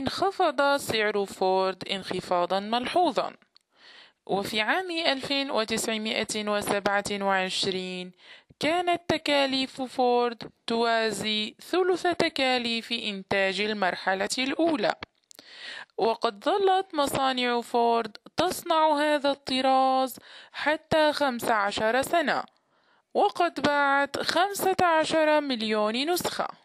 انخفض سعر فورد انخفاضا ملحوظا، وفي عام 1927 كانت تكاليف فورد توازي ثلث تكاليف إنتاج المرحلة الأولى. وقد ظلت مصانع فورد تصنع هذا الطراز حتى 15 سنة، وقد باعت 15 مليون نسخة.